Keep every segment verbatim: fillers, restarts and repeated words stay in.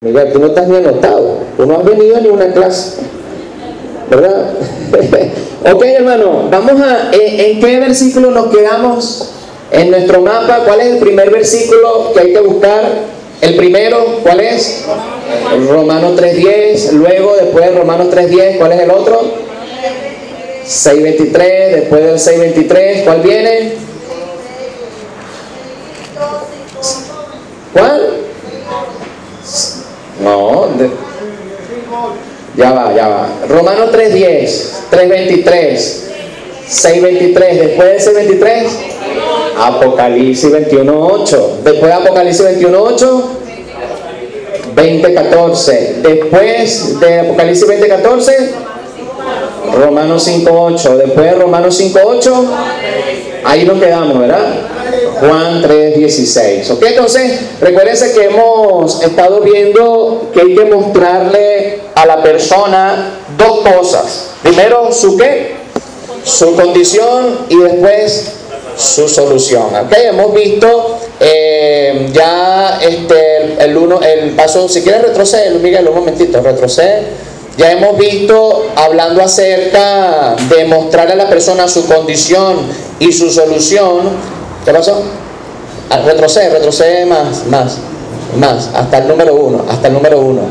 Mira, tú no estás ni anotado, tú no has venido ni a una clase, ¿verdad? Ok, hermano, vamos a, ¿en, ¿en qué versículo nos quedamos en nuestro mapa? ¿Cuál es el primer versículo que hay que buscar? El primero, ¿cuál es? Romanos tres diez. Luego, después de Romanos tres diez, ¿cuál es el otro? seis veintitrés. Después del seis veintitrés, ¿cuál viene? ¿Cuál? No, de, ya va, ya va. Romanos tres diez, tres veintitrés, seis veintitrés. Después de seis veintitrés, Apocalipsis veintiuno ocho. Después de Apocalipsis veintiuno ocho, veinte catorce. Después de Apocalipsis veinte catorce, Romanos cinco ocho. Después de Romanos cinco ocho, ahí nos quedamos, ¿verdad? Juan tres dieciséis. ¿Ok? Entonces, recuérdense que hemos estado viendo que hay que mostrarle a la persona dos cosas. Primero, su qué, su condición, y después su solución. ¿Ok? Hemos visto eh, ya este, el, uno, el paso. Si quieres retroceder, Miguel, un momentito, retrocede. Ya hemos visto hablando acerca de mostrarle a la persona su condición y su solución. ¿Qué pasó? Retrocede, retrocede más, más, más, hasta el número uno, hasta el número uno,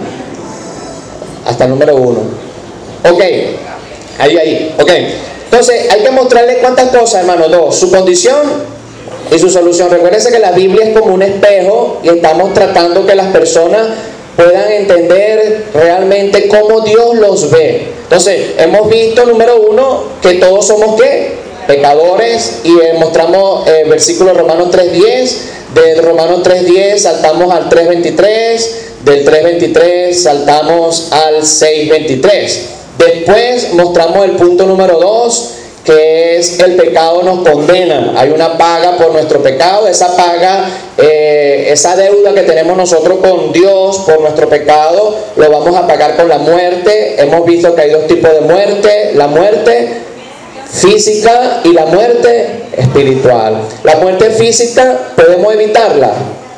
hasta el número uno. Ok, ahí, ahí, ok. Entonces, hay que mostrarle cuántas cosas, hermano. Dos, su condición y su solución. Recuérdense que la Biblia es como un espejo y estamos tratando que las personas puedan entender realmente cómo Dios los ve. Entonces, hemos visto, número uno, que todos somos ¿qué? Pecadores, y eh, mostramos el eh, versículo de Romanos tres diez. De Romanos tres diez saltamos al tres veintitrés, del tres veintitrés saltamos al seis veintitrés. Después mostramos el punto número dos, que es el pecado nos condena. Hay una paga por nuestro pecado. Esa paga, eh, esa deuda que tenemos nosotros con Dios por nuestro pecado, lo vamos a pagar con la muerte. Hemos visto que hay dos tipos de muerte: la muerte física y la muerte espiritual. La muerte física, ¿podemos evitarla?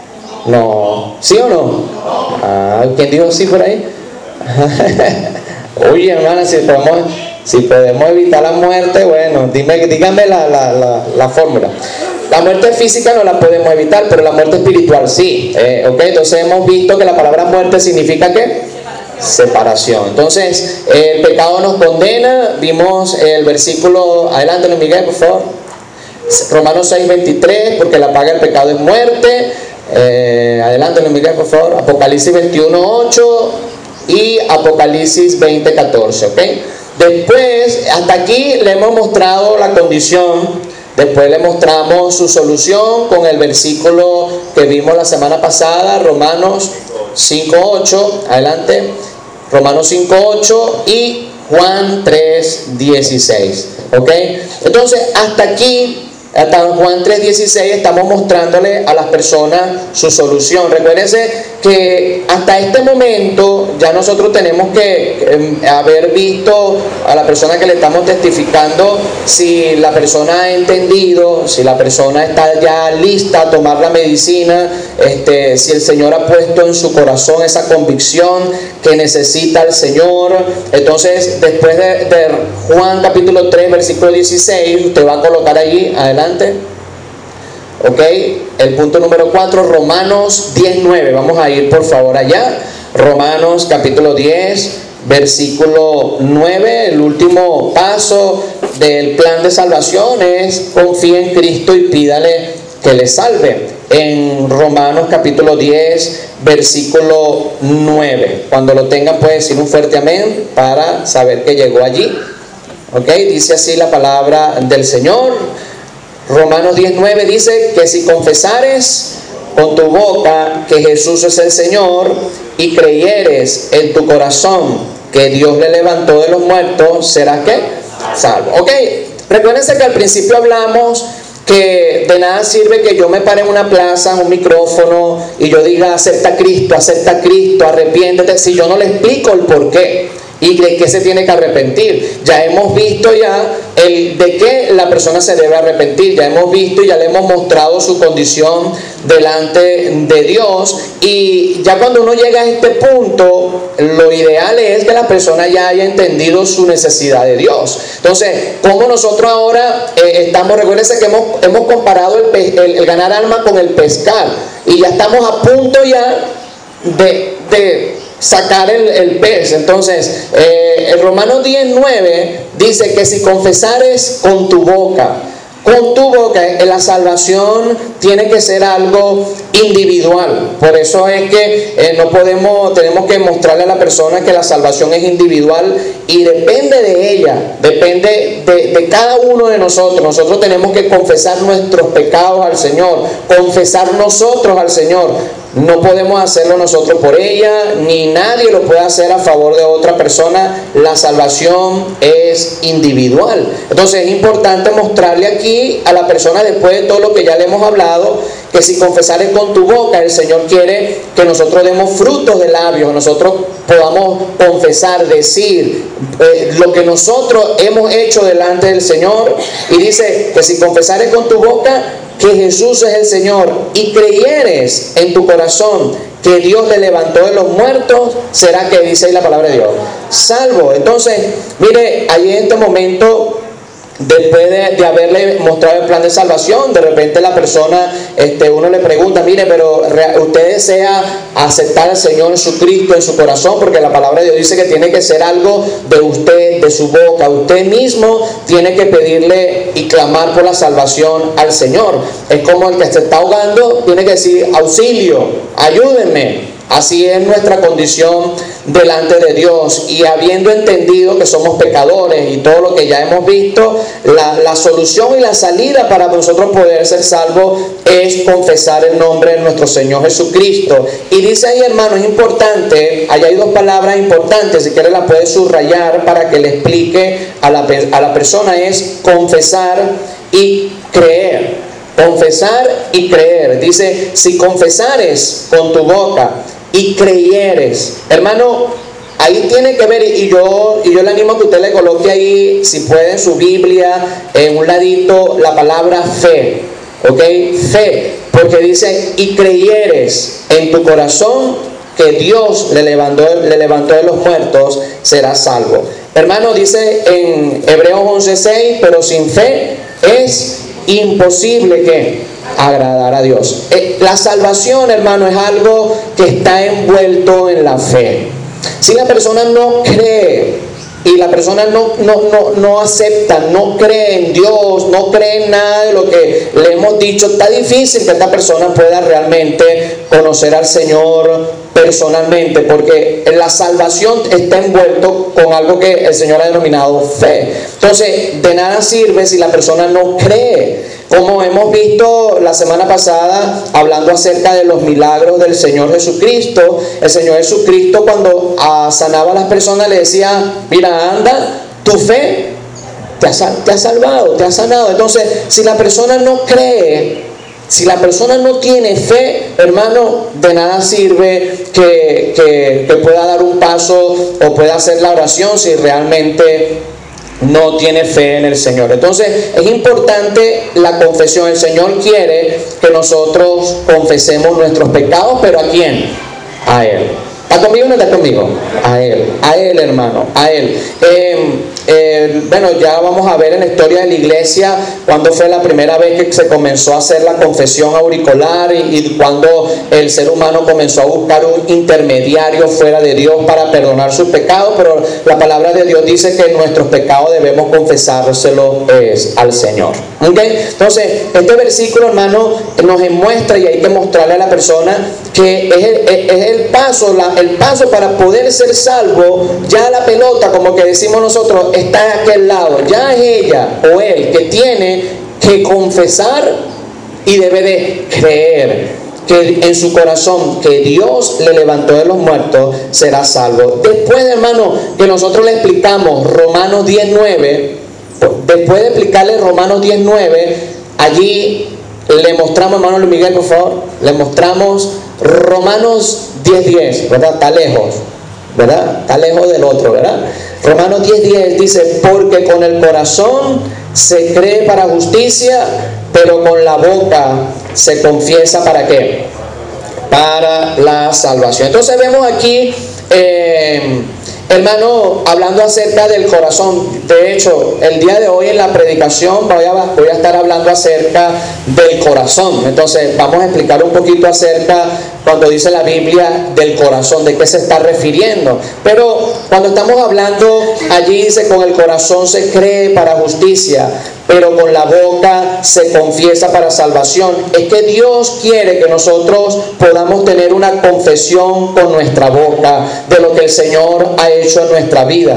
No. ¿Sí o no? Ah, ¿quién dijo sí por ahí? Oye, hermana, si podemos, si podemos evitar la muerte, bueno, dime, dígame la, la, la, la fórmula. La muerte física no la podemos evitar, pero la muerte espiritual sí. Eh, ok, entonces hemos visto que la palabra muerte significa ¿qué? Separación. Entonces, el pecado nos condena. Vimos el versículo, adelántalo Miguel, por favor. Romanos seis veintitrés, porque la paga del pecado es muerte. Eh, adelántalo Miguel, por favor. Apocalipsis veintiuno ocho y Apocalipsis veinte catorce. ¿Ok? Después, hasta aquí le hemos mostrado la condición. Después le mostramos su solución con el versículo que vimos la semana pasada, Romanos cinco ocho. Adelante. Romanos cinco ocho y Juan tres dieciséis. ¿Ok? Entonces, hasta aquí, hasta Juan tres dieciséis, estamos mostrándole a las personas su solución. Recuérdense que hasta este momento ya nosotros tenemos que eh, haber visto a la persona que le estamos testificando si la persona ha entendido, si la persona está ya lista a tomar la medicina, este, si el Señor ha puesto en su corazón esa convicción que necesita el Señor. Entonces, después de, de Juan capítulo tres versículo dieciséis, usted va a colocar allí, adelante. Ok, el punto número cuatro, Romanos diez nueve. Vamos a ir por favor allá. Romanos capítulo diez, versículo nueve. El último paso del plan de salvación es confía en Cristo y pídale que le salve. En Romanos capítulo diez, versículo nueve. Cuando lo tengan puede decir un fuerte amén para saber que llegó allí. Ok, dice así la palabra del Señor. Romanos diez nueve dice que si confesares con tu boca que Jesús es el Señor y creyeres en tu corazón que Dios le levantó de los muertos, serás ¿qué? Salvo. Ok, recuérdense que al principio hablamos que de nada sirve que yo me pare en una plaza, en un micrófono, y yo diga acepta a Cristo, acepta a Cristo, arrepiéntete, si yo no le explico el por qué y de qué se tiene que arrepentir. Ya hemos visto ya el de qué la persona se debe arrepentir. Ya hemos visto y ya le hemos mostrado su condición delante de Dios, y ya cuando uno llega a este punto, lo ideal es que la persona ya haya entendido su necesidad de Dios. Entonces, como nosotros ahora eh, estamos, recuérdense que hemos, hemos comparado el, el, el ganar alma con el pescar, y ya estamos a punto ya de, de sacar el, el pez. Entonces, eh, el Romanos diez nueve dice que si confesares con tu boca, con tu boca, en la salvación tiene que ser algo individual. Por eso es que eh, no podemos, tenemos que mostrarle a la persona que la salvación es individual y depende de ella, depende de, de cada uno de nosotros. Nosotros tenemos que confesar nuestros pecados al Señor, confesar nosotros al Señor. No podemos hacerlo nosotros por ella, ni nadie lo puede hacer a favor de otra persona. La salvación es individual. Entonces es importante mostrarle aquí a la persona, después de todo lo que ya le hemos hablado, que si confesares con tu boca, el Señor quiere que nosotros demos frutos de labios, nosotros podamos confesar, decir eh, lo que nosotros hemos hecho delante del Señor. Y dice que si confesares con tu boca que Jesús es el Señor y creyeres en tu corazón que Dios le levantó de los muertos, será que, dice ahí la palabra de Dios, salvo. Entonces, mire, ahí en este momento, después de, de haberle mostrado el plan de salvación, de repente la persona, este, uno le pregunta, mire, pero usted desea aceptar al Señor Jesucristo en su corazón, porque la palabra de Dios dice que tiene que ser algo de usted, de su boca. Usted mismo tiene que pedirle y clamar por la salvación al Señor. Es como el que se está ahogando, tiene que decir, auxilio, ayúdenme. Así es nuestra condición delante de Dios, y habiendo entendido que somos pecadores y todo lo que ya hemos visto, la, la solución y la salida para nosotros poder ser salvos es confesar el nombre de nuestro Señor Jesucristo. Y dice ahí, hermano, es importante, ahí hay dos palabras importantes, si quiere la puede subrayar para que le explique a la, a la persona, es confesar y creer. Confesar y creer. Dice, si confesares con tu boca y creyeres, hermano, ahí tiene que ver, y yo, y yo le animo a que usted le coloque ahí, si puede, en su Biblia, en un ladito, la palabra fe, ¿ok? Fe, porque dice, y creyeres en tu corazón que Dios le levantó, le levantó de los muertos, serás salvo. Hermano, dice en Hebreos once seis, pero sin fe es imposible que agradar a Dios. Eh, la salvación, hermano, es algo que está envuelto en la fe. Si la persona no cree y la persona no, no, no, no acepta, no cree en Dios, no cree en nada de lo que le hemos dicho, está difícil que esta persona pueda realmente conocer al Señor personalmente, porque la salvación está envuelto con algo que el Señor ha denominado fe. Entonces, de nada sirve si la persona no cree. Como hemos visto la semana pasada, hablando acerca de los milagros del Señor Jesucristo, el Señor Jesucristo, cuando ah, sanaba a las personas, le decía, mira, anda, tu fe te ha, te ha salvado, te ha sanado. Entonces, si la persona no cree, si la persona no tiene fe, hermano, de nada sirve que, que, que pueda dar un paso o pueda hacer la oración si realmente no tiene fe en el Señor. Entonces es importante la confesión. El Señor quiere que nosotros confesemos nuestros pecados, pero ¿a quién? A Él. ¿Está conmigo o no está conmigo? A Él, a Él, hermano, a Él. Eh, eh, bueno, ya vamos a ver en la historia de la iglesia cuando fue la primera vez que se comenzó a hacer la confesión auricular, y, y cuando el ser humano comenzó a buscar un intermediario fuera de Dios para perdonar sus pecados. Pero la palabra de Dios dice que nuestros pecados debemos confesárselo es al Señor. ¿Okay? Entonces, este versículo, hermano, nos muestra, y hay que mostrarle a la persona que es el, es el paso, la, el paso para poder ser salvo. Ya la pelota, como que decimos nosotros, está en aquel lado. Ya es ella o él que tiene que confesar y debe de creer que en su corazón que Dios le levantó de los muertos, será salvo. Después, hermano, que nosotros le explicamos Romanos diez nueve, después de explicarle Romanos diez nueve, allí le mostramos, hermano Luis Miguel, por favor, le mostramos Romanos diez diez, ¿verdad? Está lejos. ¿verdad? Está lejos del otro, ¿verdad? Romanos diez diez dice, porque con el corazón se cree para justicia, pero con la boca se confiesa ¿para qué? Para la salvación. Entonces vemos aquí, eh, hermano, hablando acerca del corazón. De hecho, el día de hoy en la predicación voy a, voy a estar hablando acerca del corazón. Entonces vamos a explicar un poquito acerca, cuando dice la Biblia, del corazón, de qué se está refiriendo. Pero cuando estamos hablando, allí dice, con el corazón se cree para justicia, pero con la boca se confiesa para salvación. Es que Dios quiere que nosotros podamos tener una confesión con nuestra boca de lo que el Señor ha hecho en nuestra vida.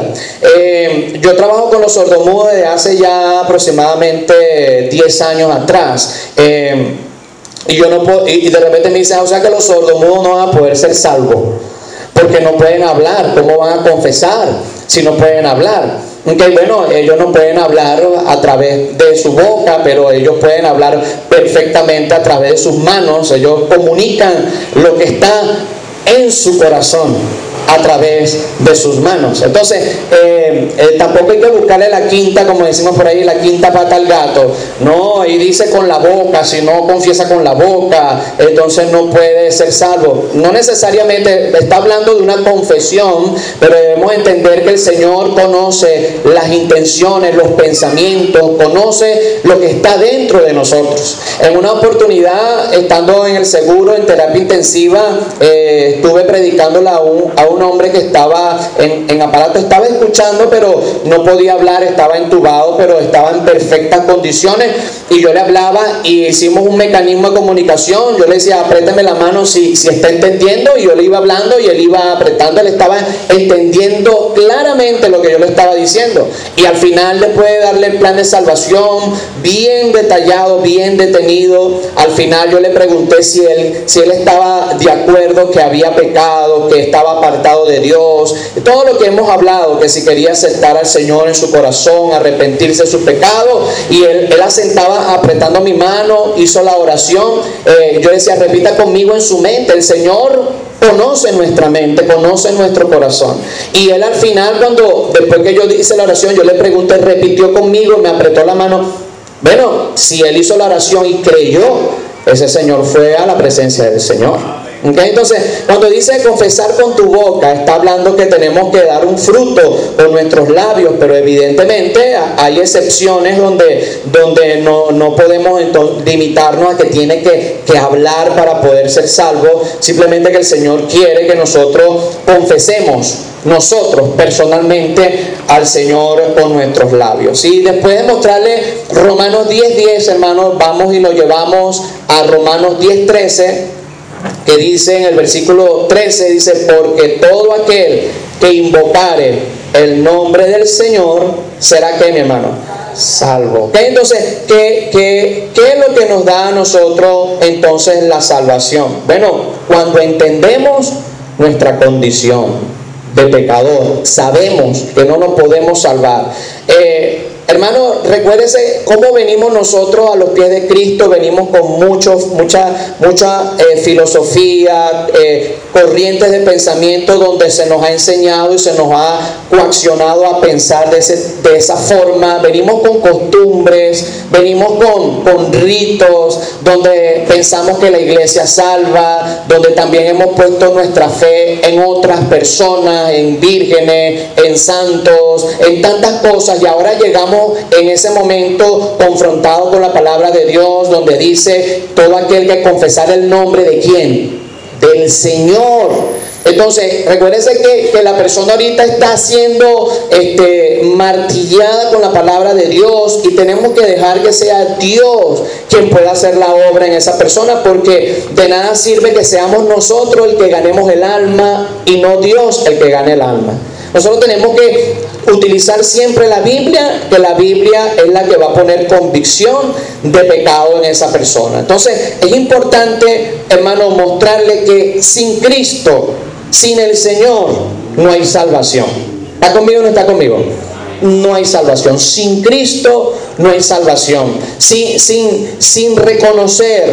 Eh, yo trabajo con los sordomudos desde hace ya aproximadamente diez años atrás. Eh, y yo no puedo, y de repente me dicen, o sea que los sordomudos no van a poder ser salvos, porque no pueden hablar. ¿Cómo van a confesar si no pueden hablar? Okay, bueno, ellos no pueden hablar a través de su boca, pero ellos pueden hablar perfectamente a través de sus manos. Ellos comunican lo que está en su corazón a través de sus manos. Entonces, eh, eh, tampoco hay que buscarle la quinta, como decimos por ahí, la quinta pata al gato. No, y dice con la boca, si no confiesa con la boca, entonces no puede ser salvo. No necesariamente está hablando de una confesión, pero debemos entender que el Señor conoce las intenciones, los pensamientos, conoce lo que está dentro de nosotros. En una oportunidad, estando en el seguro, en terapia intensiva, eh, estuve predicándole a un, a un un hombre que estaba en, en aparato, estaba escuchando pero no podía hablar, estaba entubado pero estaba en perfectas condiciones, y yo le hablaba y hicimos un mecanismo de comunicación. Yo le decía, apriétame la mano si, si está entendiendo, y yo le iba hablando y él iba apretando, él estaba entendiendo claramente lo que yo le estaba diciendo. Y al final, después de darle el plan de salvación bien detallado, bien detenido, al final yo le pregunté si él, si él estaba de acuerdo que había pecado, que estaba apartado de Dios, todo lo que hemos hablado, que si quería aceptar al Señor en su corazón, arrepentirse de sus pecados. Y él, él asentaba apretando mi mano, hizo la oración. eh, yo decía, repita conmigo en su mente. El Señor conoce nuestra mente, conoce nuestro corazón. Y él al final, cuando después que yo hice la oración, yo le pregunté, repitió conmigo, me apretó la mano. Bueno, si él hizo la oración y creyó, ese señor fue a la presencia del Señor. Okay, entonces, cuando dice confesar con tu boca, está hablando que tenemos que dar un fruto con nuestros labios, pero evidentemente hay excepciones donde, donde no, no podemos entonces limitarnos a que tiene que, que hablar para poder ser salvo. Simplemente que el Señor quiere que nosotros confesemos nosotros personalmente al Señor con nuestros labios. Y después de mostrarle Romanos diez diez, hermanos, vamos y lo llevamos a Romanos diez trece, que dice en el versículo trece, dice, porque todo aquel que invocare el nombre del Señor será, ¿qué, mi hermano? Salvo. ¿Okay? Entonces, ¿qué, qué, ¿qué es lo que nos da a nosotros entonces la salvación? Bueno, cuando entendemos nuestra condición de pecador, sabemos que no nos podemos salvar. Eh, Hermano, recuérdese cómo venimos nosotros a los pies de Cristo. Venimos con mucho, mucha, mucha eh, filosofía, eh, corrientes de pensamiento donde se nos ha enseñado y se nos ha coaccionado a pensar de, ese, de esa forma. Venimos con costumbres, venimos con, con ritos, donde pensamos que la iglesia salva, donde también hemos puesto nuestra fe en otras personas, en vírgenes, en santos, en tantas cosas, y ahora llegamos en ese momento confrontados con la palabra de Dios, donde dice, todo aquel que confesar el nombre de ¿quién? Del Señor. Entonces, recuérdese que, que la persona ahorita está siendo este, martillada con la palabra de Dios, y tenemos que dejar que sea Dios quien pueda hacer la obra en esa persona, porque de nada sirve que seamos nosotros el que ganemos el alma y no Dios el que gane el alma. Nosotros tenemos que utilizar siempre la Biblia, que la Biblia es la que va a poner convicción de pecado en esa persona. Entonces, es importante, hermano, mostrarle que sin Cristo, sin el Señor, no hay salvación. ¿Está conmigo o no está conmigo? No hay salvación. Sin Cristo no hay salvación. Sin, sin, sin reconocer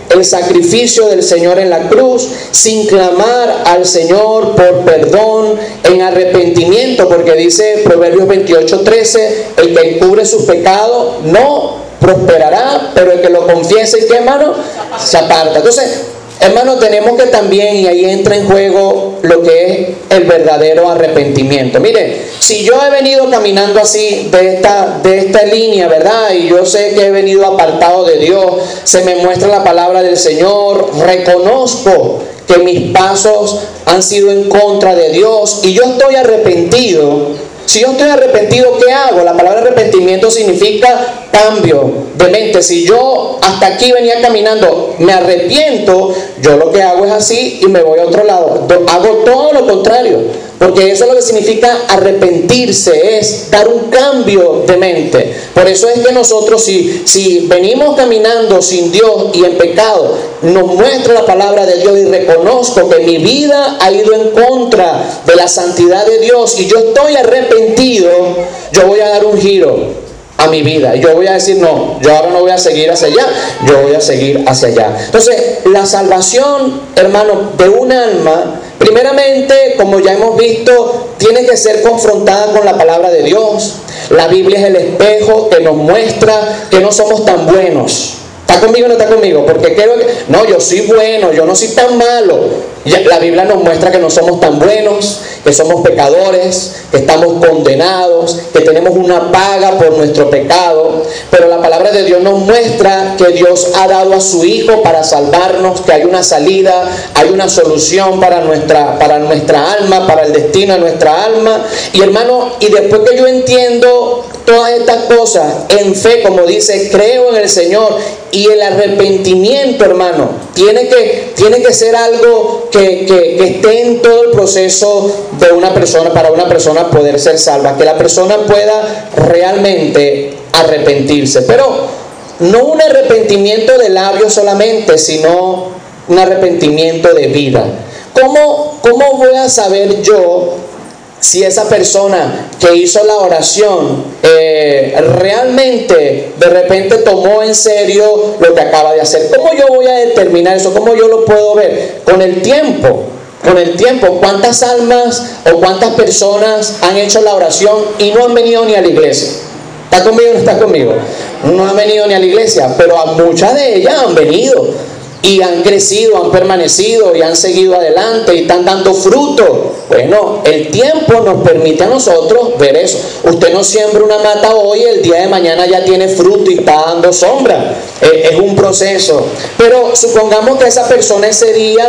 el sacrificio del Señor en la cruz, sin clamar al Señor por perdón en arrepentimiento, porque dice Proverbios veintiocho trece, el que encubre sus pecados no prosperará, pero el que lo confiese, ¿y qué, hermano? Se aparta. Entonces, hermano, tenemos que también, y ahí entra en juego lo que es el verdadero arrepentimiento. Mire, si yo he venido caminando así, de esta, de esta línea, ¿verdad? Y yo sé que he venido apartado de Dios, se me muestra la palabra del Señor, reconozco que mis pasos han sido en contra de Dios y yo estoy arrepentido. Si yo estoy arrepentido, ¿qué hago? La palabra arrepentimiento significa cambio de mente. Si yo hasta aquí venía caminando, me arrepiento, yo lo que hago es así y me voy a otro lado. Hago todo lo contrario, porque eso es lo que significa arrepentirse, es dar un cambio de mente. Por eso es que nosotros, si, si venimos caminando sin Dios y en pecado, nos muestra la palabra de Dios y reconozco que mi vida ha ido en contra de la santidad de Dios y yo estoy arrepentido, yo voy a dar un giro a mi vida. Yo voy a decir, no, yo ahora no voy a seguir hacia allá, yo voy a seguir hacia allá. Entonces, la salvación, hermano, de un alma, primeramente, como ya hemos visto, tiene que ser confrontada con la palabra de Dios. La Biblia es el espejo que nos muestra que no somos tan buenos. ¿Está conmigo o no está conmigo? Porque creo que, no, yo soy bueno, yo no soy tan malo. La Biblia nos muestra que no somos tan buenos, que somos pecadores, que estamos condenados, que tenemos una paga por nuestro pecado. Pero la palabra de Dios nos muestra que Dios ha dado a su Hijo para salvarnos, que hay una salida, hay una solución para nuestra, para nuestra alma, para el destino de nuestra alma. Y hermano, y después que yo entiendo todas estas cosas en fe, como dice, creo en el Señor, y el arrepentimiento, hermano, tiene que, tiene que ser algo que, que, que esté en todo el proceso de una persona, para una persona poder ser salva, que la persona pueda realmente arrepentirse, pero no un arrepentimiento de labios solamente, sino un arrepentimiento de vida. ¿Cómo, cómo voy a saber yo si esa persona que hizo la oración eh, realmente de repente tomó en serio lo que acaba de hacer? ¿Cómo yo voy a determinar eso? ¿Cómo yo lo puedo ver? Con el tiempo, con el tiempo. ¿Cuántas almas o cuántas personas han hecho la oración y no han venido ni a la iglesia? ¿Está conmigo o no está conmigo? No han venido ni a la iglesia, pero a muchas de ellas han venido. Y han crecido, han permanecido y han seguido adelante y están dando fruto. Bueno, el tiempo nos permite a nosotros ver eso. Usted no siembra una mata hoy, el día de mañana ya tiene fruto y está dando sombra. Es, es un proceso. Pero supongamos que esa persona ese día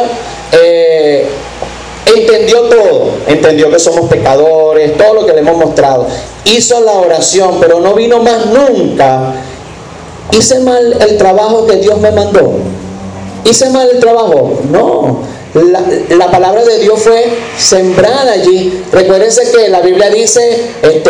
eh, entendió todo. Entendió que somos pecadores, todo lo que le hemos mostrado. Hizo la oración, pero no vino más nunca. Hice mal el trabajo que Dios me mandó. ¿Hice mal el trabajo? No. La, la palabra de Dios fue sembrada allí. Recuérdense que la Biblia dice, este,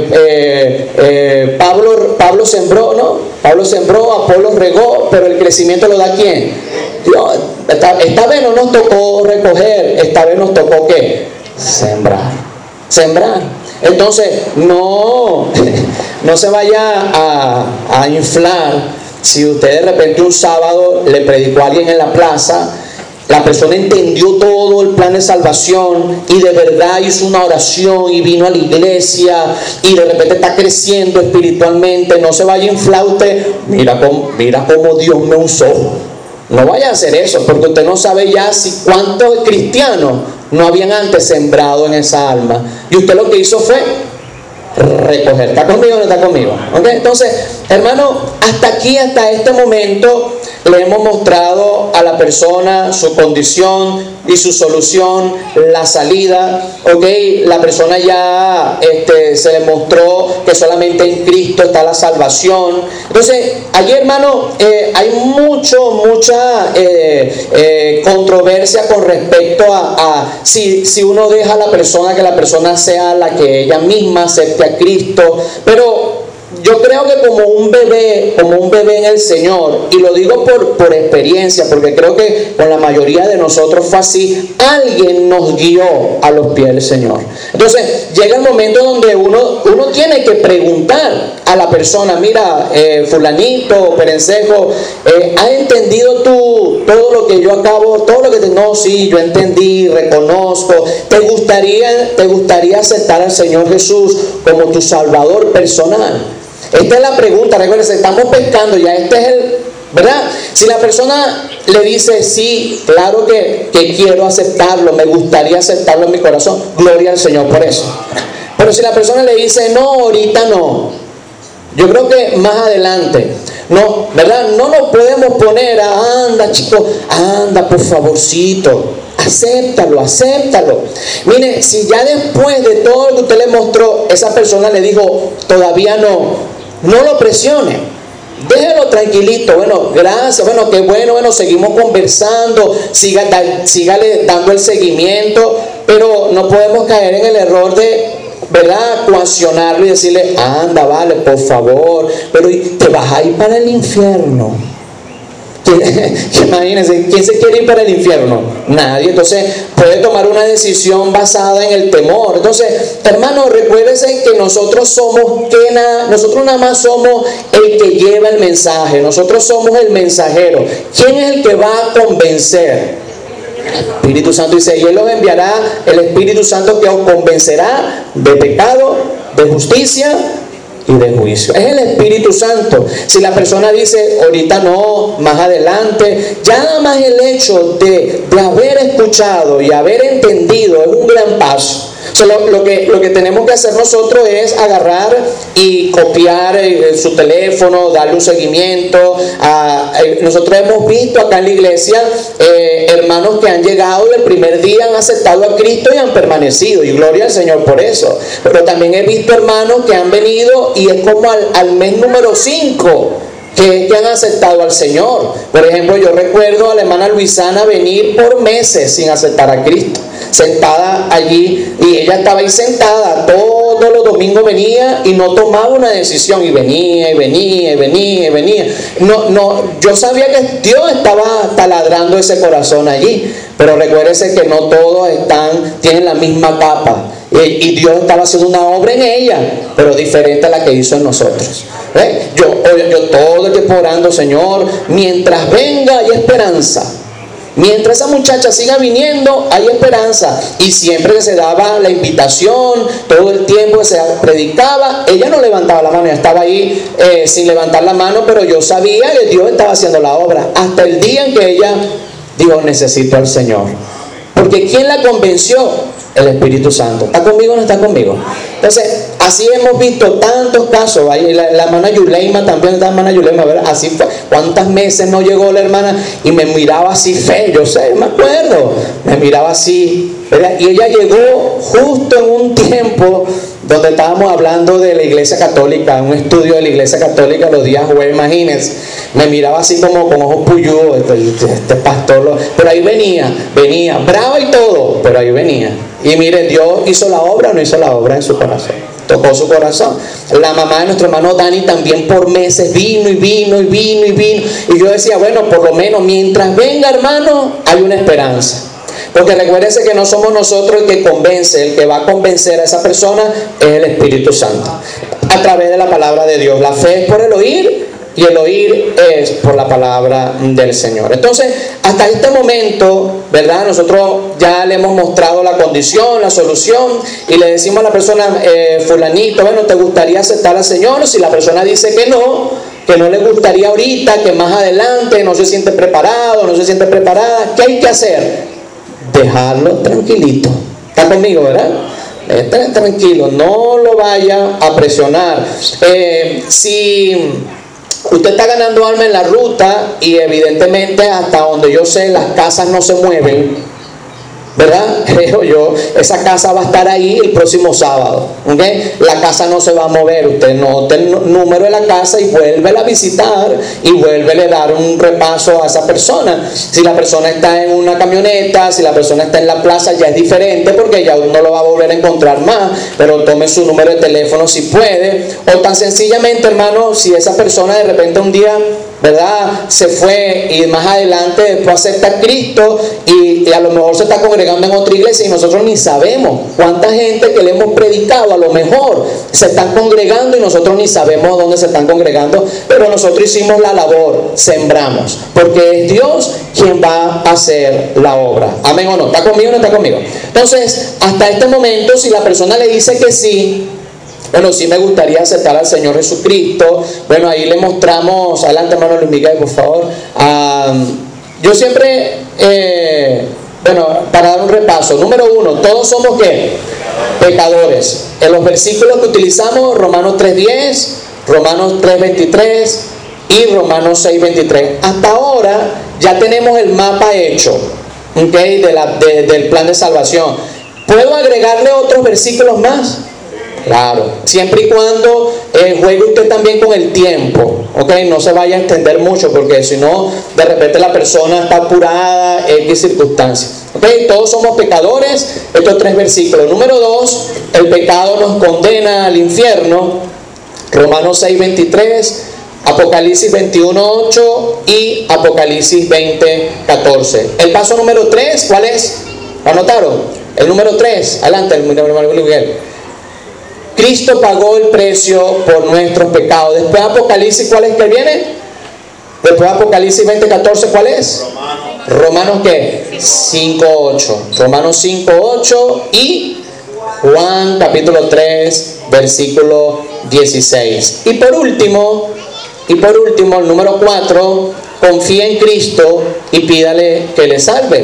eh, eh, Pablo, Pablo sembró, ¿no? Pablo sembró, Apolo regó, pero el crecimiento lo da ¿quién? Dios. Esta, esta vez no nos tocó recoger, esta vez nos tocó ¿qué? Sembrar. Sembrar. Entonces, no, no se vaya a, a inflar. Si usted de repente un sábado le predicó a alguien en la plaza, la persona entendió todo el plan de salvación y de verdad hizo una oración y vino a la iglesia y de repente está creciendo espiritualmente, no se vaya a inflar usted, mira cómo, mira cómo Dios me usó. No vaya a hacer eso, porque usted no sabe ya si cuántos cristianos no habían antes sembrado en esa alma. Y usted lo que hizo fue recoger. ¿Está conmigo o no está conmigo? ¿Okay? Entonces, hermano, hasta aquí, hasta este momento, le hemos mostrado a la persona su condición y su solución, la salida. ¿Ok? La persona ya este, se le mostró que solamente en Cristo está la salvación. Entonces, allí, hermano, eh, hay mucho, mucha eh, eh, controversia con respecto a, a si, si uno deja a la persona, que la persona sea la que ella misma acepte a Cristo. Pero yo creo que como un bebé, como un bebé en el Señor, y lo digo por, por experiencia, porque creo que con la mayoría de nosotros fue así, alguien nos guió a los pies del Señor. Entonces llega el momento donde uno, uno tiene que preguntar, a la persona, mira, eh, fulanito, perencejo, eh, ¿has entendido tú todo lo que yo acabo, todo lo que te... No, sí, yo entendí, reconozco. ¿Te gustaría, te gustaría aceptar al Señor Jesús como tu Salvador personal? Esta es la pregunta, recuerden, estamos pescando ya, este es el... ¿verdad? Si la persona le dice, sí, claro que, que quiero aceptarlo, me gustaría aceptarlo en mi corazón, gloria al Señor por eso. Pero si la persona le dice, no, ahorita no, yo creo que más adelante, no, ¿verdad? No nos podemos poner a, anda chico, anda por favorcito, acéptalo, acéptalo. Mire, si ya después de todo lo que usted le mostró, esa persona le dijo, todavía no, no lo presione. Déjelo tranquilito, bueno, gracias, bueno, qué bueno, bueno, seguimos conversando, siga, da, sígale dando el seguimiento, pero no podemos caer en el error de, ¿verdad?, coaccionarlo y decirle, anda, vale, por favor, pero te vas a ir para el infierno. Imagínense, ¿quién se quiere ir para el infierno? Nadie. Entonces puede tomar una decisión basada en el temor. Entonces, hermanos, recuérdense que nosotros somos que nada, nosotros nada más somos el que lleva el mensaje, nosotros somos el mensajero. ¿Quién es el que va a convencer? El Espíritu Santo dice, y Él os enviará el Espíritu Santo que os convencerá de pecado, de justicia y de juicio. Es el Espíritu Santo. Si la persona dice, ahorita no, más adelante, ya nada más el hecho de, de haber escuchado y haber entendido es un gran paso. O sea, lo, lo, que, lo que tenemos que hacer nosotros es agarrar y copiar eh, su teléfono, darle un seguimiento. A, eh, nosotros hemos visto acá en la iglesia eh, hermanos que han llegado del primer día, han aceptado a Cristo y han permanecido, y gloria al Señor por eso. Pero también he visto hermanos que han venido y es como al, al mes número cinco que, que han aceptado al Señor. Por ejemplo, yo recuerdo a la hermana Luisana venir por meses sin aceptar a Cristo, sentada allí, y ella estaba ahí sentada todos los domingos, venía y no tomaba una decisión, y venía y venía y venía y venía. No, no, yo sabía que Dios estaba taladrando ese corazón allí, pero recuérdese que no todos están, tienen la misma capa, y, y Dios estaba haciendo una obra en ella, pero diferente a la que hizo en nosotros. ¿Eh? Yo, yo todo el tiempo orando, Señor, mientras venga hay esperanza. Mientras esa muchacha siga viniendo, hay esperanza. Y siempre que se daba la invitación, todo el tiempo que se predicaba, ella no levantaba la mano, ella estaba ahí eh, sin levantar la mano, pero yo sabía que Dios estaba haciendo la obra. Hasta el día en que ella dijo, necesito al Señor. Porque ¿quién la convenció? El Espíritu Santo. ¿Está conmigo o no está conmigo? Entonces, así hemos visto tantos casos. Ahí la, la hermana Yuleima también, la hermana Yuleima, ¿verdad? Así fue. ¿Cuántas meses no llegó la hermana? Y me miraba así feo, yo sé, me acuerdo. Me miraba así, ¿verdad? Y ella llegó justo en un tiempo donde estábamos hablando de la iglesia católica, un estudio de la iglesia católica los días jueves, imagínense. Me miraba así como con ojos puyudos, este, este pastor, lo, pero ahí venía, venía, bravo y todo, pero ahí venía. Y mire, Dios hizo la obra o no hizo la obra en su corazón, tocó su corazón. La mamá de nuestro hermano Dani también por meses vino y vino y vino y vino. Y yo decía, bueno, por lo menos mientras venga, hermano, hay una esperanza. Porque recuérdense que no somos nosotros el que convence, el que va a convencer a esa persona es el Espíritu Santo, a través de la palabra de Dios. La fe es por el oír y el oír es por la palabra del Señor. Entonces, hasta este momento, ¿verdad? Nosotros ya le hemos mostrado la condición, la solución, y le decimos a la persona, eh, fulanito, bueno, ¿te gustaría aceptar al Señor? Si la persona dice que no, que no le gustaría ahorita, que más adelante no se siente preparado, no se siente preparada, ¿qué hay que hacer? Dejarlo tranquilito. ¿Está conmigo, verdad? Está tranquilo, no lo vaya a presionar. Eh, si usted está ganando alma en la ruta y evidentemente hasta donde yo sé las casas no se mueven, ¿verdad? Creo yo, esa casa va a estar ahí el próximo sábado, ¿okay? La casa no se va a mover, usted nota el número de la casa y vuélvela a visitar y vuélvele a dar un repaso a esa persona. Si la persona está en una camioneta, si la persona está en la plaza, ya es diferente porque ya uno lo va a volver a encontrar más, pero tome su número de teléfono si puede, o tan sencillamente, hermano, si esa persona de repente un día ¿verdad? Se fue y más adelante después acepta a Cristo y, y a lo mejor se está congregando en otra iglesia y nosotros ni sabemos cuánta gente que le hemos predicado a lo mejor se están congregando y nosotros ni sabemos dónde se están congregando, pero nosotros hicimos la labor, sembramos, porque es Dios quien va a hacer la obra. Amén o no, ¿está conmigo o no está conmigo? Entonces, hasta este momento, si la persona le dice que sí, bueno, sí me gustaría aceptar al Señor Jesucristo. Bueno, ahí le mostramos, adelante hermano Luis Miguel, por favor. Um, yo siempre, eh, bueno, para dar un repaso, número uno, todos somos ¿qué? Pecadores. En los versículos que utilizamos, Romanos tres diez, Romanos tres veintitrés y Romanos seis veintitrés. Hasta ahora ya tenemos el mapa hecho, ¿okay? de la, de, del plan de salvación. ¿Puedo agregarle otros versículos más? Claro, siempre y cuando eh, juegue usted también con el tiempo, ¿ok? No se vaya a extender mucho porque si no, de repente la persona está apurada, X circunstancias, ¿ok? Todos somos pecadores, estos tres versículos. Número dos, el pecado nos condena al infierno, Romanos seis veintitrés, Apocalipsis veintiuno ocho y Apocalipsis veinte catorce. El paso número tres, ¿cuál es? ¿Lo anotaron? El número tres, adelante, el número Miguel. Cristo pagó el precio por nuestros pecados. Después Apocalipsis, ¿cuál es que viene? Después Apocalipsis veinte catorce, ¿cuál es? Romanos. ¿Romanos qué? cinco ocho. Romanos cinco ocho y Juan capítulo tres, versículo dieciséis. Y por último, y por último, el número cuatro, confía en Cristo y pídale que le salve.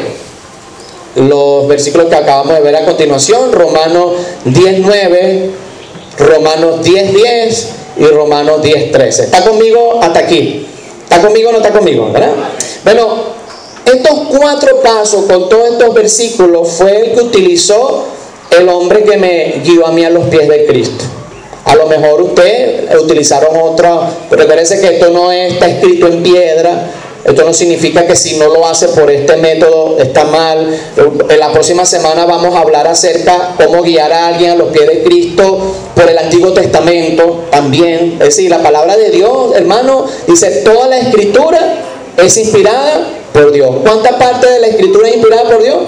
Los versículos que acabamos de ver a continuación, Romanos diez nueve, Romanos diez diez y Romanos diez trece. ¿Está conmigo hasta aquí? ¿Está conmigo o no está conmigo? ¿Verdad? Bueno, estos cuatro pasos con todos estos versículos fue el que utilizó el hombre que me guió a mí a los pies de Cristo. A lo mejor ustedes utilizaron otra, pero parece que esto no está escrito en piedra. Esto no significa que si no lo hace por este método está mal. En la próxima semana vamos a hablar acerca de cómo guiar a alguien a los pies de Cristo por el Antiguo Testamento también. Es decir, la palabra de Dios, hermano, dice toda la escritura es inspirada por Dios. ¿Cuánta parte de la escritura es inspirada por Dios?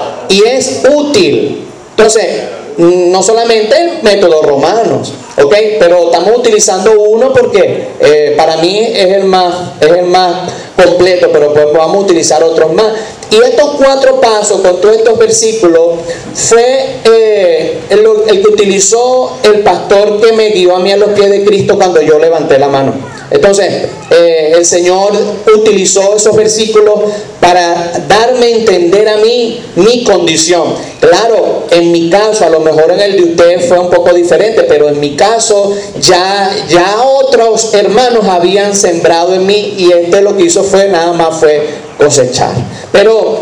Y es útil. Entonces, no solamente el método Romanos, ¿ok? Pero estamos utilizando uno porque eh, para mí es el más, es el más completo, pero pues vamos a utilizar otros más. Y estos cuatro pasos con todos estos versículos fue eh, el, el que utilizó el pastor que me guió a mí a los pies de Cristo cuando yo levanté la mano. Entonces, eh, el Señor utilizó esos versículos para darme a entender a mí mi condición. Claro, en mi caso, a lo mejor en el de ustedes fue un poco diferente, pero en mi caso ya, ya otros hermanos habían sembrado en mí y este lo que hizo fue nada más fue cosechar. Pero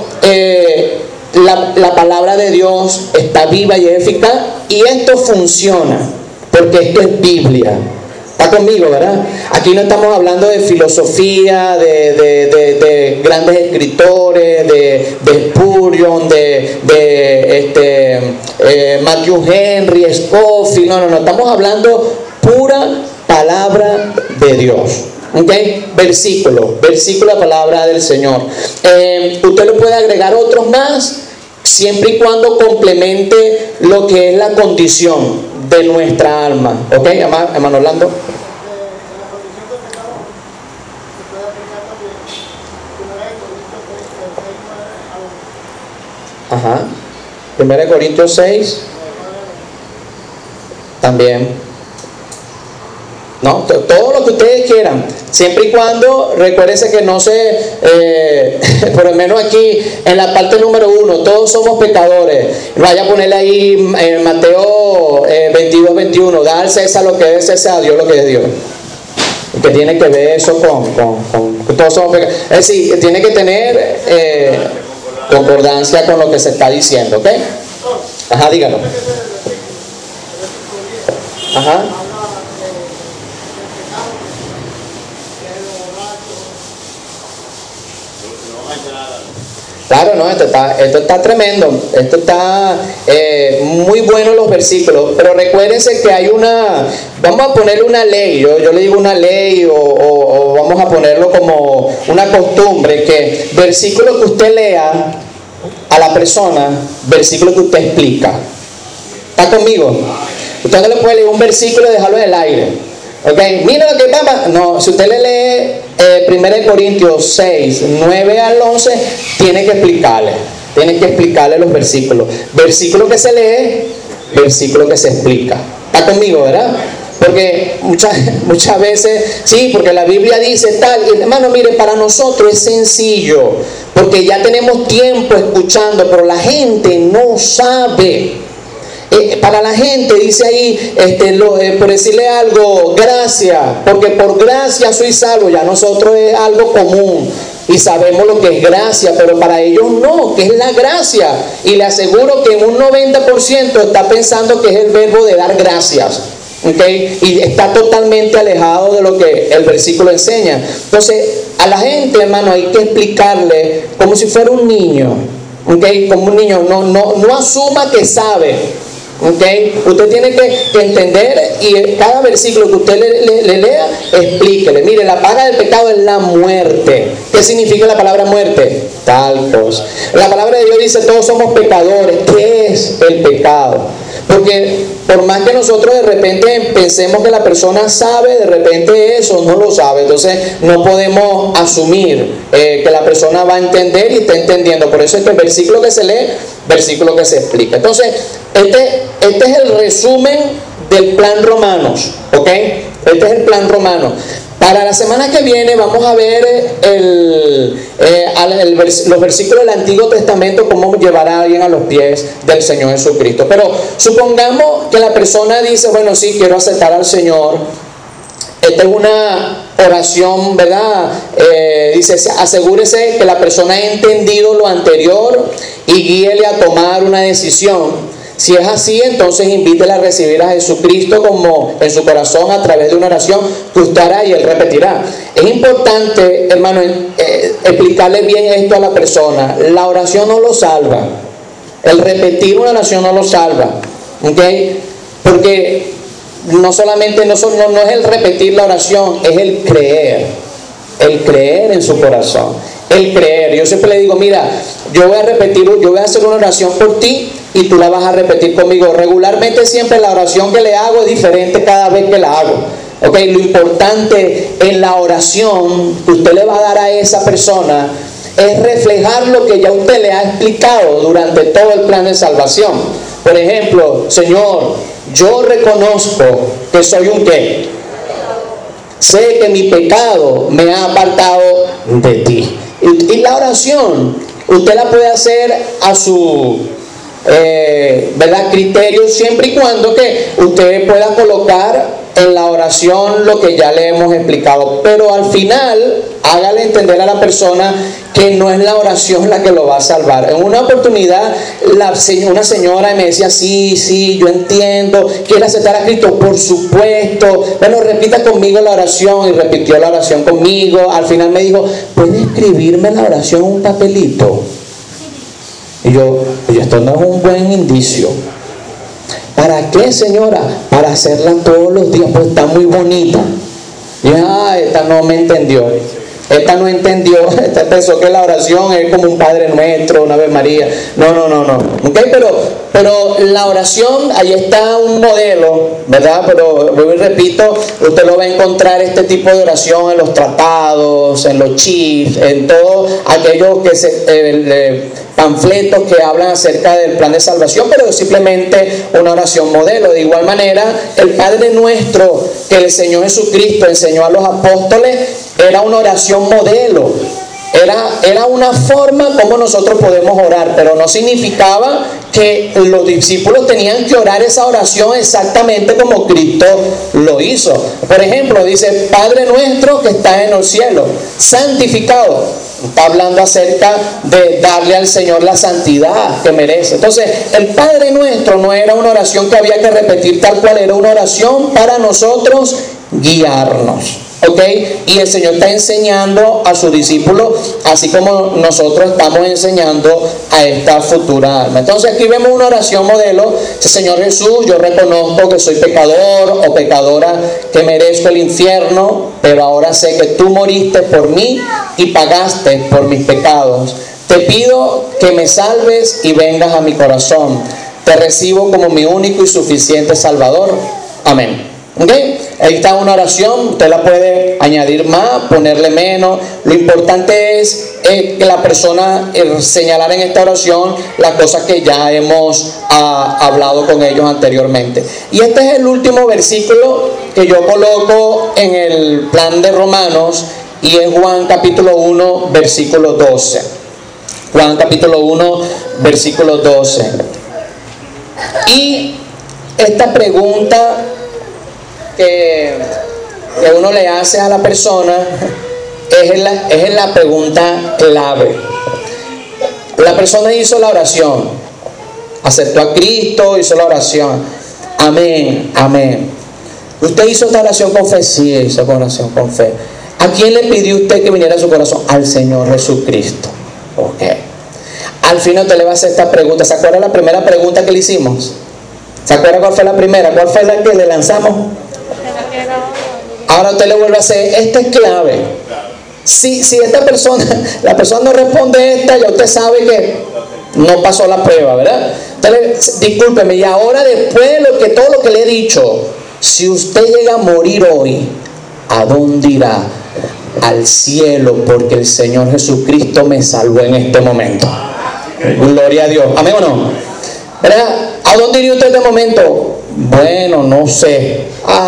eh, la, la palabra de Dios está viva y eficaz y esto funciona porque esto es Biblia. Está conmigo, ¿verdad? Aquí no estamos hablando de filosofía, de, de, de, de grandes escritores, de, de Spurgeon, de, de este, eh, Matthew Henry, Scofield. No, no, no. Estamos hablando pura palabra de Dios. ¿Ok? Versículo, versículo de la palabra del Señor. Eh, usted le puede agregar otros más, siempre y cuando complemente lo que es la condición de nuestra alma. ¿Ok, hermano Orlando? Ajá. primera de Corintios seis. También. No, todo lo que ustedes quieran, siempre y cuando recuérdense que no se, eh, por lo menos aquí en la parte número uno, todos somos pecadores. Vaya a ponerle ahí en Mateo eh, veintidós veintiuno, da al César lo que es César, a Dios lo que es Dios. Que tiene que ver eso con, con, con, con todos somos pecadores. Es decir, tiene que tener eh, concordancia con lo que se está diciendo, ¿ok? Ajá, dígalo. Ajá. Claro, no, esto está, esto está tremendo, esto está eh, muy muy buenos los versículos, pero recuérdense que hay una, vamos a ponerle una ley, yo, yo le digo una ley o, o, o vamos a ponerlo como una costumbre, que versículo que usted lea a la persona, versículo que usted explica. ¿Está conmigo? Usted no le puede leer un versículo y dejarlo en el aire. Ok, mira lo que pasa. No, si usted le lee eh, primero Corintios seis, nueve al once, tiene que explicarle. Tiene que explicarle los versículos. Versículo que se lee, versículo que se explica. ¿Está conmigo, verdad? Porque muchas, muchas veces, sí, porque la Biblia dice tal. Y hermano, mire, para nosotros es sencillo, porque ya tenemos tiempo escuchando, pero la gente no sabe. Eh, para la gente dice ahí, este, lo, eh, por decirle algo, gracia, porque por gracia soy salvo. Ya nosotros es algo común y sabemos lo que es gracia, pero para ellos no, que es la gracia. Y le aseguro que en un noventa por ciento está pensando que es el verbo de dar gracias, ¿okay? Y está totalmente alejado de lo que el versículo enseña. Entonces, a la gente, hermano, hay que explicarle como si fuera un niño, ¿okay? Como un niño, no, no, no asuma que sabe. Okay. Usted tiene que, que entender, y cada versículo que usted le, le, le lea, explíquele. Mire, la paga del pecado es la muerte. ¿Qué significa la palabra muerte? Tal cosa. La palabra de Dios dice: todos somos pecadores. ¿Qué es el pecado? Porque por más que nosotros de repente pensemos que la persona sabe, de repente eso no lo sabe. Entonces no podemos asumir eh, que la persona va a entender y está entendiendo. Por eso es que el versículo que se lee, versículo que se explica. Entonces, este, este es el resumen del plan Romanos, ¿ok? Este es el plan romano. Para la semana que viene vamos a ver el, eh, el, el, los versículos del Antiguo Testamento, cómo llevar a alguien a los pies del Señor Jesucristo. Pero supongamos que la persona dice: bueno, sí, quiero aceptar al Señor. Esta es una oración, ¿verdad? Eh, dice: asegúrese que la persona ha entendido lo anterior y guíele a tomar una decisión. Si es así, entonces invítela a recibir a Jesucristo como en su corazón a través de una oración que usted hará y él repetirá. Es importante, hermano, eh, explicarle bien esto a la persona. La oración no lo salva. El repetir una oración no lo salva, ¿ok? Porque no solamente no, son, no, no es el repetir la oración, es el creer. El creer en su corazón. El creer. Yo siempre le digo: mira, yo voy a repetir, yo voy a hacer una oración por ti y tú la vas a repetir conmigo. Regularmente siempre la oración que le hago es diferente cada vez que la hago. Ok, lo importante en la oración que usted le va a dar a esa persona es reflejar lo que ya usted le ha explicado durante todo el plan de salvación. Por ejemplo: Señor, yo reconozco que soy un qué. Sé que mi pecado me ha apartado de ti. Y, y la oración, usted la puede hacer a su eh, ¿verdad? criterio, siempre y cuando que usted pueda colocar en la oración lo que ya le hemos explicado. Pero al final, hágale entender a la persona que no es la oración la que lo va a salvar. En una oportunidad, la, una señora me decía: sí, sí, yo entiendo, quiere aceptar a Cristo, por supuesto. Bueno, repita conmigo la oración, y repitió la oración conmigo. Al final me dijo: ¿puede escribirme la oración en un papelito? Y yo, oye, esto no es un buen indicio. ¿Para qué, señora? Para hacerla todos los días, pues está muy bonita. Y ah, esta no me entendió. Esta no entendió, esta pensó que la oración es como un Padre Nuestro, una Ave María. No, no, no, no. ¿Okay? Pero, pero la oración, ahí está un modelo, ¿verdad? Pero vuelvo y repito, usted lo va a encontrar este tipo de oración en los tratados, en los chiefs, en todos aquellos que se, eh, eh, panfletos que hablan acerca del plan de salvación, pero es simplemente una oración modelo. De igual manera, el Padre Nuestro que el Señor Jesucristo enseñó a los apóstoles era una oración modelo. Era, era una forma como nosotros podemos orar, pero no significaba que los discípulos tenían que orar esa oración exactamente como Cristo lo hizo. Por ejemplo, dice: Padre nuestro que estás en el cielo, santificado. Está hablando acerca de darle al Señor la santidad que merece. Entonces, el Padre Nuestro no era una oración que había que repetir tal cual, era una oración para nosotros guiarnos. ¿ok? Y el Señor está enseñando a sus discípulos, así como nosotros estamos enseñando a esta futura alma. Entonces aquí vemos una oración modelo. Señor Jesús, yo reconozco que soy pecador o pecadora, que merezco el infierno, pero ahora sé que tú moriste por mí y pagaste por mis pecados. Te pido que me salves y vengas a mi corazón. Te recibo como mi único y suficiente Salvador. Amén. ¿Okay? Ahí está una oración, usted la puede añadir más, ponerle menos. Lo importante es eh, que la persona eh, señalar en esta oración las cosas que ya hemos ah, hablado con ellos anteriormente. Y este es el último versículo que yo coloco en el plan de Romanos, y es Juan capítulo uno, versículo doce. Juan capítulo uno, versículo doce. Y esta pregunta que, que uno le hace a la persona es la, es la pregunta clave. La persona hizo la oración, aceptó a Cristo, hizo la oración. Amén, amén. ¿Usted hizo esta oración con fe? Sí, hizo esta oración con fe. ¿A quién le pidió usted que viniera a su corazón? Al Señor Jesucristo. Ok. Al final usted le va a hacer esta pregunta. ¿Se acuerda la primera pregunta que le hicimos? ¿Se acuerda cuál fue la primera? ¿Cuál fue la que le lanzamos? Ahora usted le vuelve a hacer. Esta es clave. Si, si esta persona, la persona no responde esta, ya usted sabe que no pasó la prueba, ¿verdad? Entonces, discúlpeme, y ahora después de lo que, todo lo que le he dicho, si usted llega a morir hoy, ¿a dónde irá? Al cielo, porque el Señor Jesucristo me salvó en este momento. Gloria a Dios. ¿Amén o no? ¿Verdad? ¿A dónde iría usted en este momento? Bueno, no sé.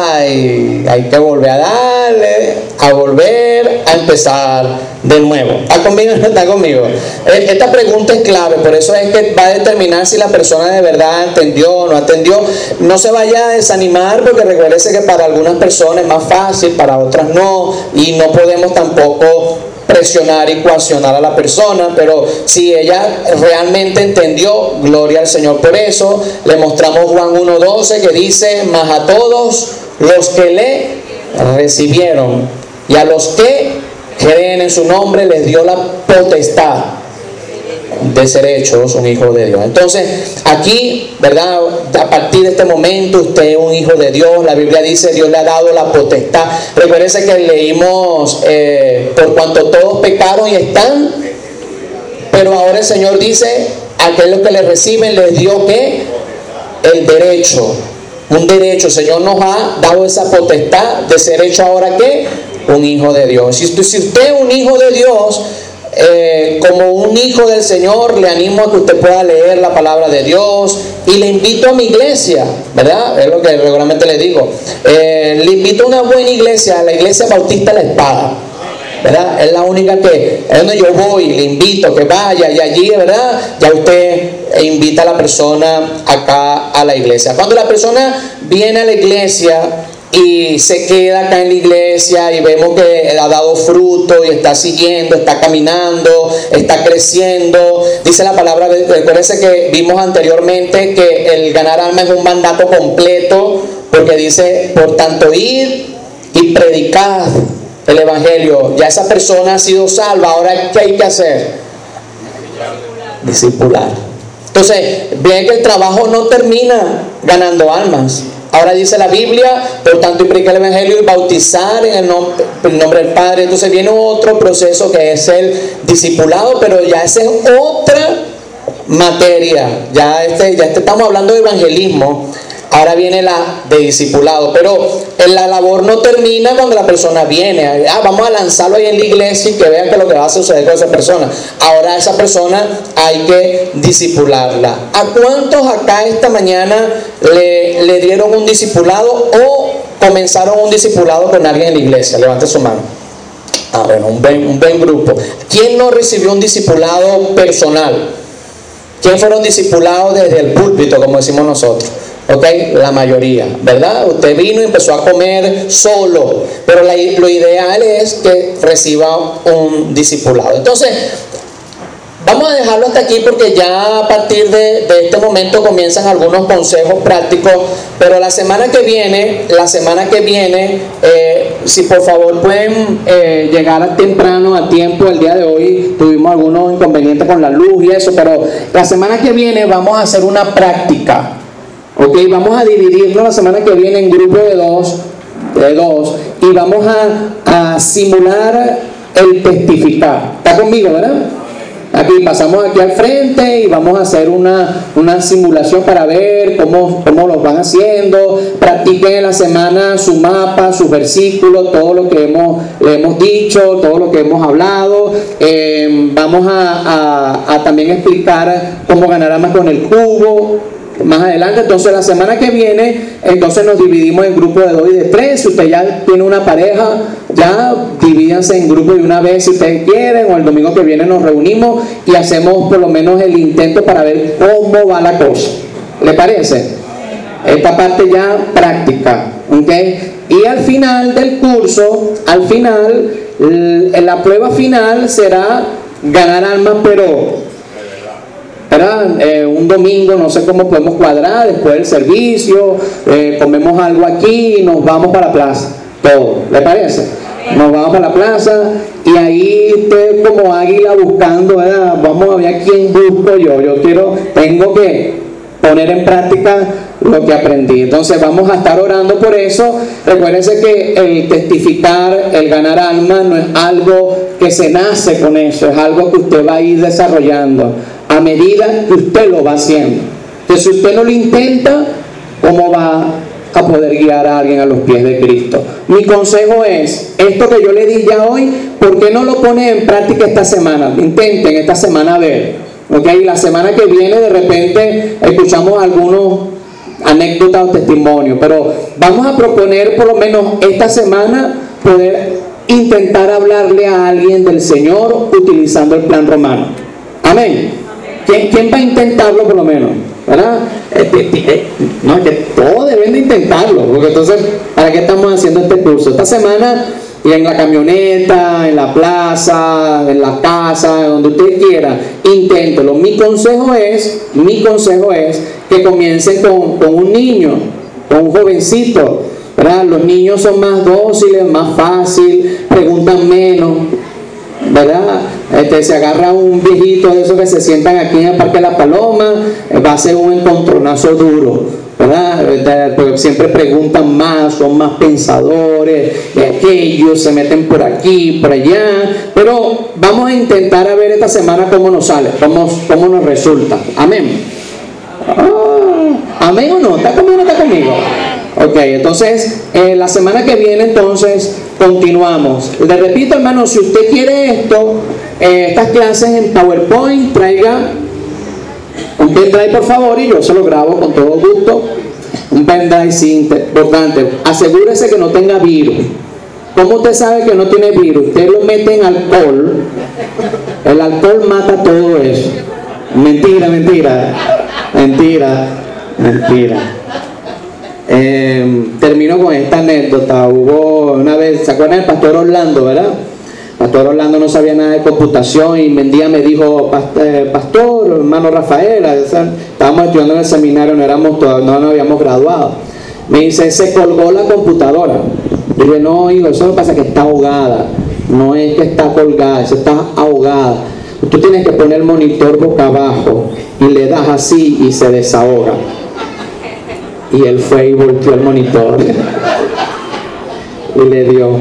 Ay, hay que volver a darle, a volver a empezar de nuevo. ¿Está conmigo o no está conmigo? Esta pregunta es clave, por eso es que va a determinar si la persona de verdad entendió o no entendió. No se vaya a desanimar, porque recuérdese que para algunas personas es más fácil, para otras no, y no podemos tampoco presionar y coaccionar a la persona, pero si ella realmente entendió, gloria al Señor por eso. Le mostramos Juan uno doce, que dice: mas a todos los que le recibieron y a los que creen en su nombre les dio la potestad de ser hechos un hijo de Dios. Entonces aquí, ¿verdad? A partir de este momento usted es un hijo de Dios. La Biblia dice: Dios le ha dado la potestad. Recuérdense que leímos eh, por cuanto todos pecaron y están, pero ahora el Señor dice: a aquellos que le reciben les dio ¿qué? El derecho, un derecho. El Señor nos ha dado esa potestad de ser hecho ahora ¿qué? Un hijo de Dios. Si usted, si usted es un hijo de Dios, Eh, como un hijo del Señor, le animo a que usted pueda leer la palabra de Dios, y le invito a mi iglesia, ¿verdad? Es lo que regularmente le digo. Eh, le invito a una buena iglesia, a la Iglesia Bautista La Espada, ¿verdad? Es la única que, es donde yo voy, le invito a que vaya, y allí, ¿verdad? Ya usted invita a la persona acá a la iglesia. Cuando la persona viene a la iglesia y se queda acá en la iglesia y vemos que ha dado fruto y está siguiendo, está caminando, está creciendo, dice la palabra, recuérdense que vimos anteriormente que el ganar alma es un mandato completo, porque dice: por tanto id y predicad el evangelio. Ya esa persona ha sido salva. Ahora ¿qué hay que hacer? Discipular. Entonces ven que el trabajo no termina ganando almas. Ahora dice la Biblia: por tanto, predicar el evangelio y bautizar en el nombre, el nombre del Padre. Entonces viene otro proceso que es el discipulado, pero ya esa es otra materia. Ya este, ya este, estamos hablando de evangelismo. Ahora viene la de discipulado, pero la labor no termina cuando la persona viene. Ah, vamos a lanzarlo ahí en la iglesia y que vean que lo que va a suceder con esa persona. Ahora a esa persona hay que discipularla. ¿A cuántos acá esta mañana le, le dieron un discipulado o comenzaron un discipulado con alguien en la iglesia? Levante su mano. Ah, bueno, un buen, un buen grupo. ¿Quién no recibió un discipulado personal? ¿Quién fueron discipulados desde el púlpito, como decimos nosotros? Ok, la mayoría, ¿verdad? Usted vino y empezó a comer solo, pero la, lo ideal es que reciba un discipulado. Entonces, Vamos a dejarlo hasta aquí porque ya a partir de, de este momento comienzan algunos consejos prácticos, pero la semana que viene, la semana que viene, eh, si por favor pueden eh, llegar temprano, a tiempo. El día de hoy tuvimos algunos inconvenientes con la luz y eso, pero la semana que viene vamos a hacer una práctica, ¿ok? Vamos a dividirnos la semana que viene en grupos de dos, de dos, y vamos a, a simular el testificar. ¿Está conmigo, verdad? Aquí pasamos aquí al frente y vamos a hacer una, una simulación para ver cómo, cómo lo van haciendo. Practiquen en la semana su mapa, sus versículos, todo lo que hemos, le hemos dicho, todo lo que hemos hablado. Eh, vamos a, a, a también explicar cómo ganar más con el cubo más adelante. Entonces la semana que viene, entonces nos dividimos en grupos de dos y de tres. Si usted ya tiene una pareja, ya divídanse en grupos de una vez si ustedes quieren, o el domingo que viene nos reunimos y hacemos por lo menos el intento para ver cómo va la cosa. ¿Le parece? Esta parte ya práctica, ¿ok? Y al final del curso, al final, la prueba final será ganar almas, pero ¿verdad? Eh, un domingo, no sé cómo podemos cuadrar, después del servicio, eh, comemos algo aquí y nos vamos para la plaza, todo, ¿le parece? Nos vamos para la plaza y ahí usted como águila buscando, ¿verdad? Vamos a ver a quién busco yo, yo quiero, tengo que poner en práctica lo que aprendí. Entonces vamos a estar orando por eso. Recuérdense que el testificar, el ganar alma no es algo que se nace con eso, es algo que usted va a ir desarrollando a medida que usted lo va haciendo. Entonces, si usted no lo intenta, ¿cómo va a poder guiar a alguien a los pies de Cristo? Mi consejo es, esto que yo le di ya hoy, ¿por qué no lo pone en práctica esta semana? Intenten esta semana ver, ¿ok? Y la semana que viene de repente escuchamos algunos anécdotas o testimonios, pero vamos a proponer por lo menos esta semana poder intentar hablarle a alguien del Señor utilizando el plan romano. Amén. ¿Quién, ¿Quién va a intentarlo por lo menos? ¿Verdad? No, es que todos deben de intentarlo, porque entonces, ¿para qué estamos haciendo este curso? Esta semana, y en la camioneta, en la plaza, en la casa, donde usted quiera, inténtelo. Mi consejo es, mi consejo es que comiencen con, con un niño, con un jovencito, ¿verdad? Los niños son más dóciles, más fácil, preguntan menos, ¿verdad? Este, se agarra un viejito de esos que se sientan aquí en el Parque de la Paloma, va a ser un encontronazo duro, ¿verdad? Porque siempre preguntan más, son más pensadores, y aquellos se meten por aquí, por allá, pero vamos a intentar a ver esta semana cómo nos sale, cómo, cómo nos resulta. Amén. Oh, ¿amén o no? ¿Está conmigo o no está conmigo? Ok, entonces eh, la semana que viene entonces continuamos. Le repito, hermano, si usted quiere esto, eh, estas clases en PowerPoint, traiga un pendrive por favor y yo se lo grabo con todo gusto. Un pendrive, sí, importante. Asegúrese que no tenga virus. ¿Cómo usted sabe que no tiene virus? Usted lo mete en alcohol. El alcohol mata todo eso. Mentira, mentira. Mentira, mentira. Eh, termino con esta anécdota. Hubo una vez, ¿se acuerdan del pastor Orlando, verdad? Pastor Orlando no sabía nada de computación y un día me dijo, pastor, hermano Rafael, estábamos estudiando en el seminario, no éramos todavía, no nos habíamos graduado. Me dice, se colgó la computadora. Yo dije, no, hijo, eso no pasa, que está ahogada. No es que está colgada, eso está ahogada. Tú tienes que poner el monitor boca abajo y le das así y se desahoga. Y él fue y volteó el monitor y le dio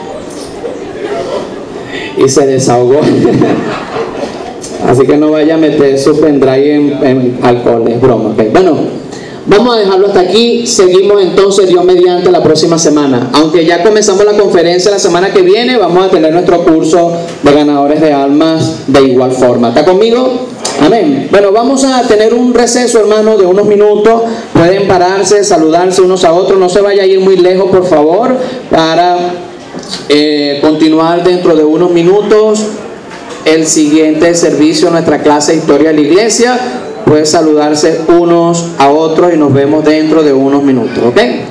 y se desahogó. Así que no vaya a meter su pendrive en, en alcohol, es broma, ¿okay? Bueno, vamos a dejarlo hasta aquí. Seguimos entonces, Dios mediante, la próxima semana. Aunque ya comenzamos la conferencia la semana que viene, vamos a tener nuestro curso de ganadores de almas de igual forma. ¿Está conmigo? Amén. Bueno, vamos a tener un receso, hermano, de unos minutos. Pueden pararse, saludarse unos a otros. No se vaya a ir muy lejos, por favor, para eh, continuar dentro de unos minutos el siguiente servicio, nuestra clase de Historia de la Iglesia. Pueden saludarse unos a otros y nos vemos dentro de unos minutos, ¿ok?